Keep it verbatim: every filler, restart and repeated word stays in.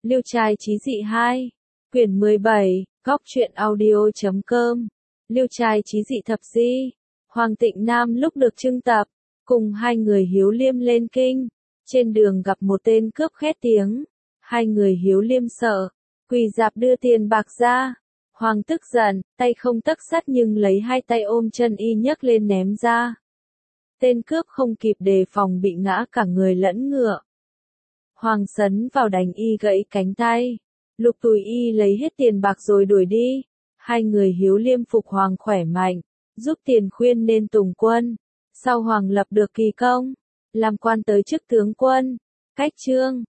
Liêu trai chí dị hai. Quyển mười bảy, góc truyện audio chấm com. Liêu trai chí dị thập di. Hoàng Tịnh Nam lúc được trưng tập, cùng hai người Hiếu Liêm lên kinh. Trên đường gặp một tên cướp khét tiếng. Hai người Hiếu Liêm sợ, quỳ rạp đưa tiền bạc ra. Hoàng tức giận, tay không tấc sắt nhưng lấy hai tay ôm chân y nhấc lên ném ra. Tên cướp không kịp đề phòng bị ngã cả người lẫn ngựa. Hoàng sấn vào đánh y gãy cánh tay. Lục tùy y lấy hết tiền bạc rồi đuổi đi. Hai người Hiếu Liêm phục Hoàng khỏe mạnh, giúp tiền khuyên nên tùng quân. Sau Hoàng lập được kỳ công, làm quan tới chức tướng quân, cách trương.